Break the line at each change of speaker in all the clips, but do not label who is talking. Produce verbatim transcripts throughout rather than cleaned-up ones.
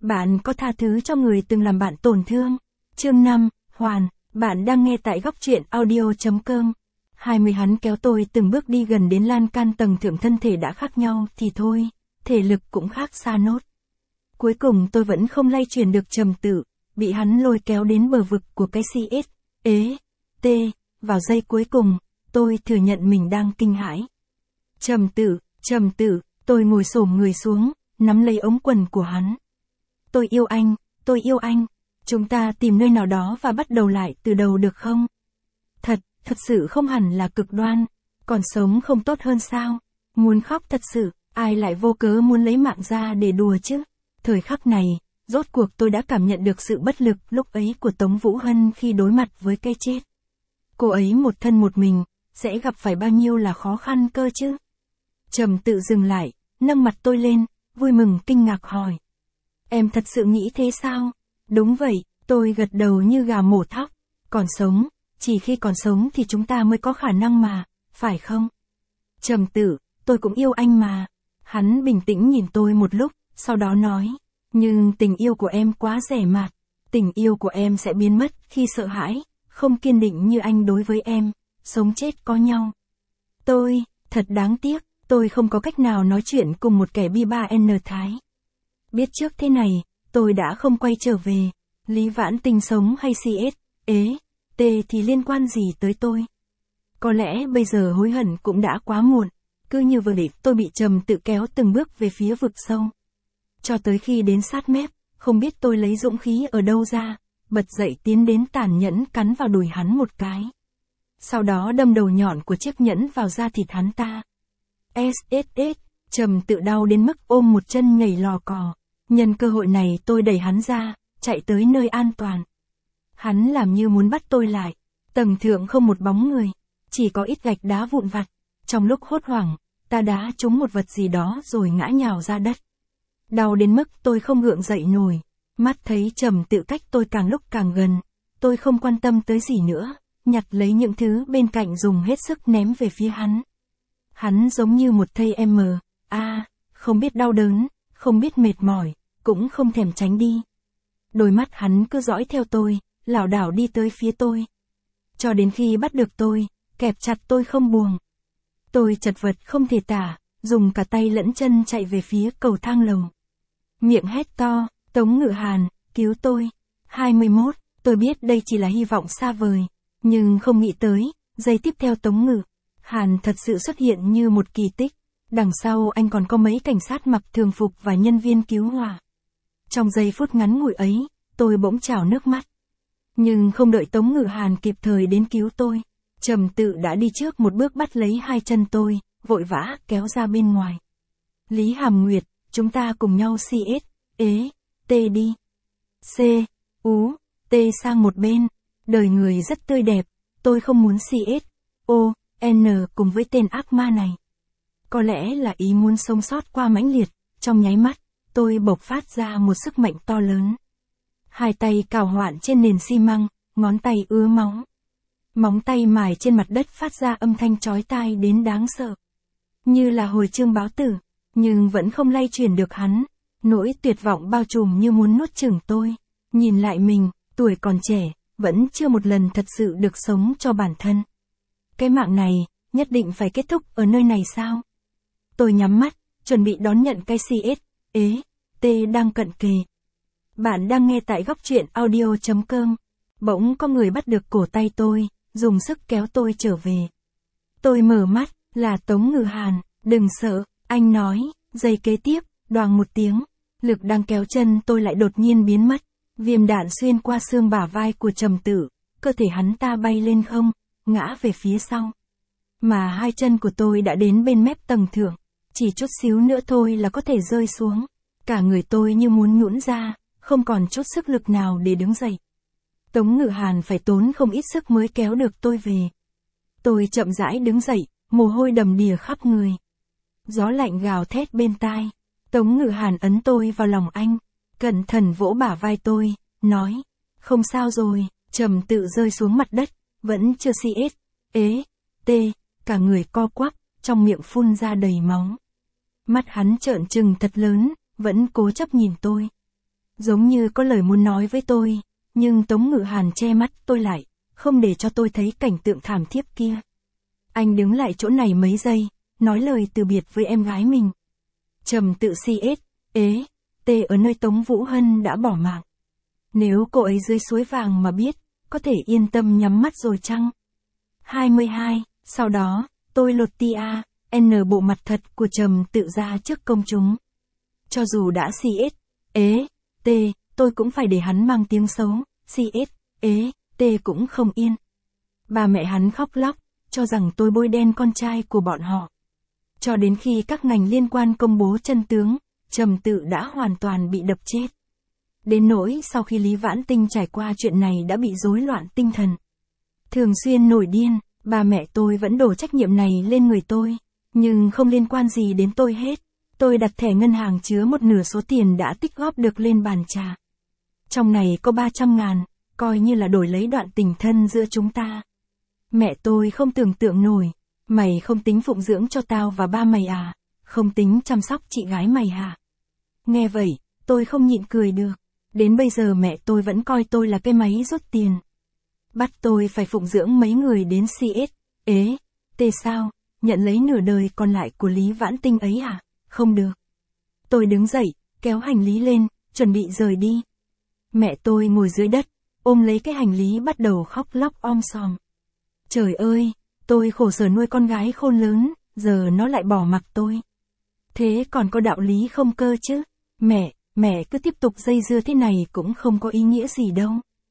Bạn có tha thứ cho người từng làm bạn tổn thương? Chương năm, Hoàn, bạn đang nghe tại góc truyện audio.com. hai mươi Hắn kéo tôi từng bước đi gần đến lan can tầng thượng, thân thể đã khác nhau thì thôi, thể lực cũng khác xa nốt. Cuối cùng tôi vẫn không lay chuyển được Trầm Tự, bị hắn lôi kéo đến bờ vực của cái xê ét, ế, t, vào giây cuối cùng, tôi thừa nhận mình đang kinh hãi. Trầm Tự, Trầm Tự, tôi ngồi xổm người xuống, nắm lấy ống quần của hắn. Tôi yêu anh, tôi yêu anh, chúng ta tìm nơi nào đó và bắt đầu lại từ đầu được không? Thật, thật sự không hẳn là cực đoan, còn sống không tốt hơn sao? Muốn khóc thật sự, ai lại vô cớ muốn lấy mạng ra để đùa chứ? Thời khắc này, rốt cuộc tôi đã cảm nhận được sự bất lực lúc ấy của Tống Vũ Hân khi đối mặt với cái chết. Cô ấy một thân một mình, sẽ gặp phải bao nhiêu là khó khăn cơ chứ? Trầm Tự dừng lại, nâng mặt tôi lên, vui mừng kinh ngạc hỏi. Em thật sự nghĩ thế sao? Đúng vậy, tôi gật đầu như gà mổ thóc. Còn sống, chỉ khi còn sống thì chúng ta mới có khả năng mà, phải không? Trầm Tự, tôi cũng yêu anh mà. Hắn bình tĩnh nhìn tôi một lúc, sau đó nói. Nhưng tình yêu của em quá rẻ mạt. Tình yêu của em sẽ biến mất khi sợ hãi, không kiên định như anh đối với em, sống chết có nhau. Tôi, thật đáng tiếc, tôi không có cách nào nói chuyện cùng một kẻ bi ba N Thái. Biết trước thế này, tôi đã không quay trở về. Lý Vãn Tình sống hay xê ét, ế, t thì liên quan gì tới tôi? Có lẽ bây giờ hối hận cũng đã quá muộn. Cứ như vậy tôi bị Trầm Tự kéo từng bước về phía vực sâu. Cho tới khi đến sát mép, không biết tôi lấy dũng khí ở đâu ra, bật dậy tiến đến tàn nhẫn cắn vào đùi hắn một cái. Sau đó đâm đầu nhọn của chiếc nhẫn vào da thịt hắn ta. ét ét ét, Trầm Tự đau đến mức ôm một chân nhảy lò cò. Nhân cơ hội này tôi đẩy hắn ra, chạy tới nơi an toàn. Hắn làm như muốn bắt tôi lại. Tầng thượng không một bóng người, chỉ có ít gạch đá vụn vặt. Trong lúc hốt hoảng, ta đá trúng một vật gì đó rồi ngã nhào ra đất. Đau đến mức tôi không gượng dậy nổi. Mắt thấy Trầm Tự cách tôi càng lúc càng gần. Tôi không quan tâm tới gì nữa, nhặt lấy những thứ bên cạnh dùng hết sức ném về phía hắn. Hắn giống như một thây em mờ, a, không biết đau đớn, không biết mệt mỏi, cũng không thèm tránh đi. Đôi mắt hắn cứ dõi theo tôi, lảo đảo đi tới phía tôi. Cho đến khi bắt được tôi, kẹp chặt tôi không buông. Tôi chật vật không thể tả, dùng cả tay lẫn chân chạy về phía cầu thang lầu. Miệng hét to, Tống Ngự Hàn, cứu tôi. hai mươi mốt, tôi biết đây chỉ là hy vọng xa vời, nhưng không nghĩ tới, giây tiếp theo Tống Ngự Hàn thật sự xuất hiện như một kỳ tích. Đằng sau anh còn có mấy cảnh sát mặc thường phục và nhân viên cứu hỏa. Trong giây phút ngắn ngủi ấy, tôi bỗng trào nước mắt. Nhưng không đợi Tống Ngự Hàn kịp thời đến cứu tôi, Trầm Tự đã đi trước một bước bắt lấy hai chân tôi, vội vã kéo ra bên ngoài. Lý Hàm Nguyệt, chúng ta cùng nhau xê ét, ế, t đi. C, ú, t sang một bên. Đời người rất tươi đẹp, tôi không muốn xê ét, o, n cùng với tên ác ma này. Có lẽ là ý muốn sống sót qua mãnh liệt, trong nháy mắt, tôi bộc phát ra một sức mạnh to lớn. Hai tay cào hoạn trên nền xi măng, ngón tay ứa máu. Móng tay mài trên mặt đất phát ra âm thanh chói tai đến đáng sợ. Như là hồi chuông báo tử, nhưng vẫn không lay chuyển được hắn. Nỗi tuyệt vọng bao trùm như muốn nuốt chửng tôi. Nhìn lại mình, tuổi còn trẻ, vẫn chưa một lần thật sự được sống cho bản thân. Cái mạng này, nhất định phải kết thúc ở nơi này sao? Tôi nhắm mắt, chuẩn bị đón nhận cái xê ét, ế, t đang cận kề. Bạn đang nghe tại góc truyện audio.com. Bỗng có người bắt được cổ tay tôi, dùng sức kéo tôi trở về. Tôi mở mắt, là Tống Ngự Hàn, đừng sợ, anh nói, giây kế tiếp, đoàng một tiếng, lực đang kéo chân tôi lại đột nhiên biến mất. Viêm đạn xuyên qua xương bả vai của Trầm Tự, cơ thể hắn ta bay lên không, ngã về phía sau. Mà hai chân của tôi đã đến bên mép tầng thượng, chỉ chút xíu nữa thôi là có thể rơi xuống. Cả người tôi như muốn nhũn ra, không còn chút sức lực nào để đứng dậy. Tống Ngự Hàn phải tốn không ít sức mới kéo được tôi về. Tôi chậm rãi đứng dậy, mồ hôi đầm đìa khắp người. Gió lạnh gào thét bên tai. Tống Ngự Hàn ấn tôi vào lòng anh, cẩn thận vỗ bả vai tôi, nói, không sao rồi. Trầm Tự rơi xuống mặt đất, vẫn chưa xê ét, ế, t, cả người co quắp, trong miệng phun ra đầy máu. Mắt hắn trợn trừng thật lớn, vẫn cố chấp nhìn tôi. Giống như có lời muốn nói với tôi, nhưng Tống Ngự Hàn che mắt tôi lại, không để cho tôi thấy cảnh tượng thảm thiết kia. Anh đứng lại chỗ này mấy giây, nói lời từ biệt với em gái mình. Trầm tự xê ét, ế, tê ở nơi Tống Vũ Hân đã bỏ mạng. Nếu cô ấy dưới suối vàng mà biết, có thể yên tâm nhắm mắt rồi chăng? hai mươi hai, sau đó, tôi lột tia, N bộ mặt thật của Trầm tự ra trước công chúng. Cho dù đã xê ét, ế, tê, tôi cũng phải để hắn mang tiếng xấu, xê ét, ế, tê cũng không yên. Ba mẹ hắn khóc lóc, cho rằng tôi bôi đen con trai của bọn họ. Cho đến khi các ngành liên quan công bố chân tướng, Trầm tự đã hoàn toàn bị đập chết. Đến nỗi sau khi Lý Vãn Tinh trải qua chuyện này đã bị rối loạn tinh thần. Thường xuyên nổi điên, ba mẹ tôi vẫn đổ trách nhiệm này lên người tôi, nhưng không liên quan gì đến tôi hết. Tôi đặt thẻ ngân hàng chứa một nửa số tiền đã tích góp được lên bàn trà. Trong này có ba trăm ngàn, coi như là đổi lấy đoạn tình thân giữa chúng ta. Mẹ tôi không tưởng tượng nổi, mày không tính phụng dưỡng cho tao và ba mày à, không tính chăm sóc chị gái mày hả? Nghe vậy, tôi không nhịn cười được. Đến bây giờ mẹ tôi vẫn coi tôi là cái máy rút tiền. Bắt tôi phải phụng dưỡng mấy người đến xê ét, ế, tê sao, nhận lấy nửa đời còn lại của Lý Vãn Tinh ấy à? Không được. Tôi đứng dậy, kéo hành lý lên, chuẩn bị rời đi. Mẹ tôi ngồi dưới đất, ôm lấy cái hành lý bắt đầu khóc lóc om sòm. Trời ơi, tôi khổ sở nuôi con gái khôn lớn, giờ nó lại bỏ mặc tôi. Thế còn có đạo lý không cơ chứ? Mẹ, mẹ cứ tiếp tục dây dưa thế này cũng không có ý nghĩa gì đâu.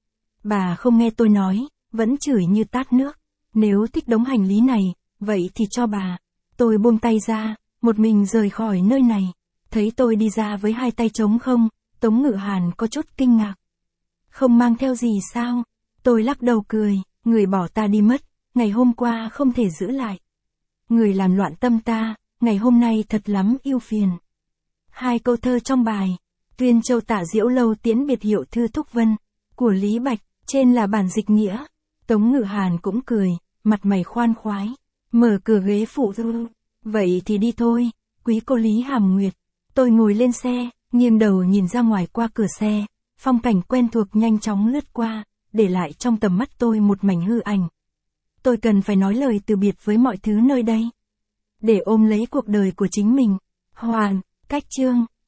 Bà không nghe tôi nói, vẫn chửi như tát nước. Nếu thích đống hành lý này, vậy thì cho bà. Tôi buông tay ra, một mình rời khỏi nơi này. Thấy tôi đi ra với hai tay trống không, Tống Ngự Hàn có chút kinh ngạc. Không mang theo gì sao? Tôi lắc đầu cười, người bỏ ta đi mất, ngày hôm qua không thể giữ lại. Người làm loạn tâm ta, ngày hôm nay thật lắm yêu phiền. Hai câu thơ trong bài, Tuyên Châu Tả Diễu Lâu tiễn biệt Hiệu Thư Thúc Vân, của Lý Bạch, trên là bản dịch nghĩa. Tống Ngự Hàn cũng cười, mặt mày khoan khoái, mở cửa ghế phụ thư. Vậy thì đi thôi, quý cô Lý Hàm Nguyệt. Tôi ngồi lên xe, nghiêng đầu nhìn ra ngoài qua cửa xe, phong cảnh quen thuộc nhanh chóng lướt qua, để lại trong tầm mắt tôi một mảnh hư ảnh. Tôi cần phải nói lời từ biệt với mọi thứ nơi đây, để ôm lấy cuộc đời của chính mình. Hoàn, cách chương.